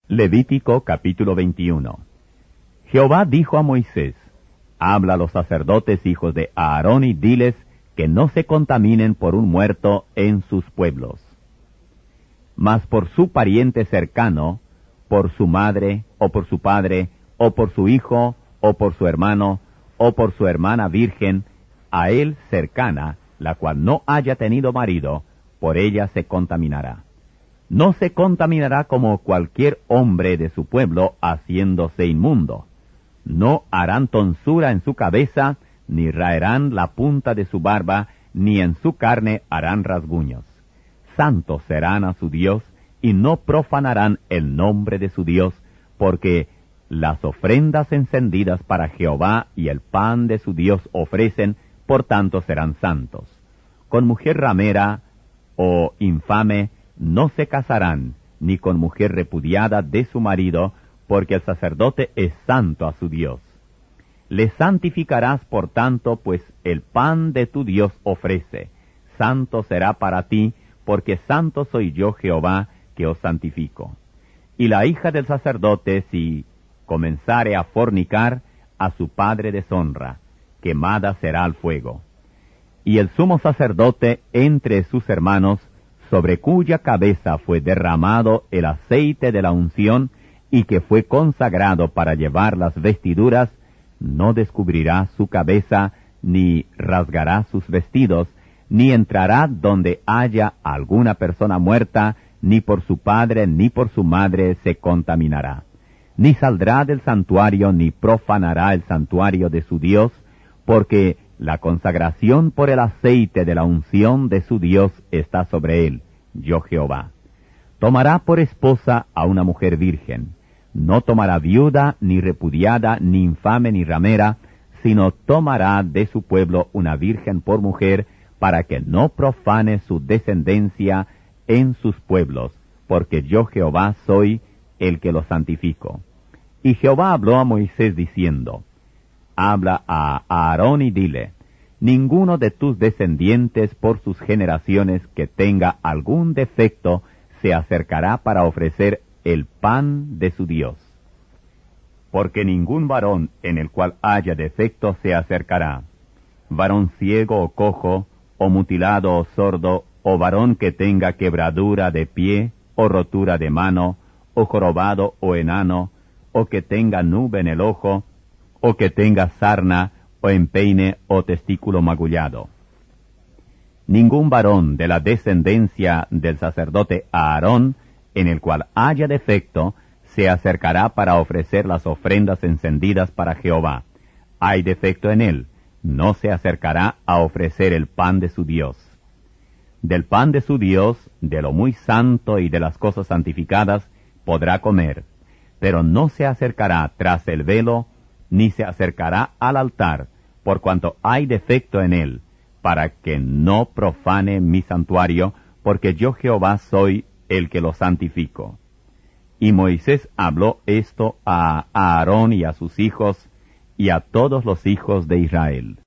Levítico capítulo 21. Jehová dijo a Moisés: Habla a los sacerdotes hijos de Aarón y diles que no se contaminen por un muerto en sus pueblos. Mas por su pariente cercano, por su madre, o por su padre, o por su hijo, o por su hermano, o por su hermana virgen, a él cercana, la cual no haya tenido marido, por ella se contaminará. No se contaminará como cualquier hombre de su pueblo haciéndose inmundo. No harán tonsura en su cabeza, ni raerán la punta de su barba, ni en su carne harán rasguños. Santos serán a su Dios, y no profanarán el nombre de su Dios, porque las ofrendas encendidas para Jehová y el pan de su Dios ofrecen, por tanto serán santos. Con mujer ramera o infame no se casarán, ni con mujer repudiada de su marido, porque el sacerdote es santo a su Dios. Le santificarás por tanto, pues el pan de tu Dios ofrece. Santo será para ti, porque santo soy yo Jehová, que os santifico. Y la hija del sacerdote, si comenzare a fornicar, a su padre deshonra, quemada será al fuego. Y el sumo sacerdote entre sus hermanos, sobre cuya cabeza fue derramado el aceite de la unción, y que fue consagrado para llevar las vestiduras, no descubrirá su cabeza, ni rasgará sus vestidos, ni entrará donde haya alguna persona muerta, ni por su padre ni por su madre se contaminará. Ni saldrá del santuario, ni profanará el santuario de su Dios, porque la consagración por el aceite de la unción de su Dios está sobre él, yo Jehová. Tomará por esposa a una mujer virgen. No tomará viuda, ni repudiada, ni infame, ni ramera, sino tomará de su pueblo una virgen por mujer, para que no profane su descendencia en sus pueblos, porque yo Jehová soy el que los santifico. Y Jehová habló a Moisés diciendo: Habla a Aarón y dile: Ninguno de tus descendientes por sus generaciones que tenga algún defecto se acercará para ofrecer el pan de su Dios. Porque ningún varón en el cual haya defecto se acercará, varón ciego o cojo, o mutilado o sordo, o varón que tenga quebradura de pie, o rotura de mano, o jorobado o enano, o que tenga nube en el ojo, o que tenga sarna, o empeine, o testículo magullado. Ningún varón de la descendencia del sacerdote Aarón, en el cual haya defecto, se acercará para ofrecer las ofrendas encendidas para Jehová. Hay defecto en él, no se acercará a ofrecer el pan de su Dios. Del pan de su Dios, de lo muy santo y de las cosas santificadas, podrá comer, pero no se acercará tras el velo, ni se acercará al altar, por cuanto hay defecto en él, para que no profane mi santuario, porque yo Jehová soy el que lo santifico. Y Moisés habló esto a Aarón y a sus hijos, y a todos los hijos de Israel.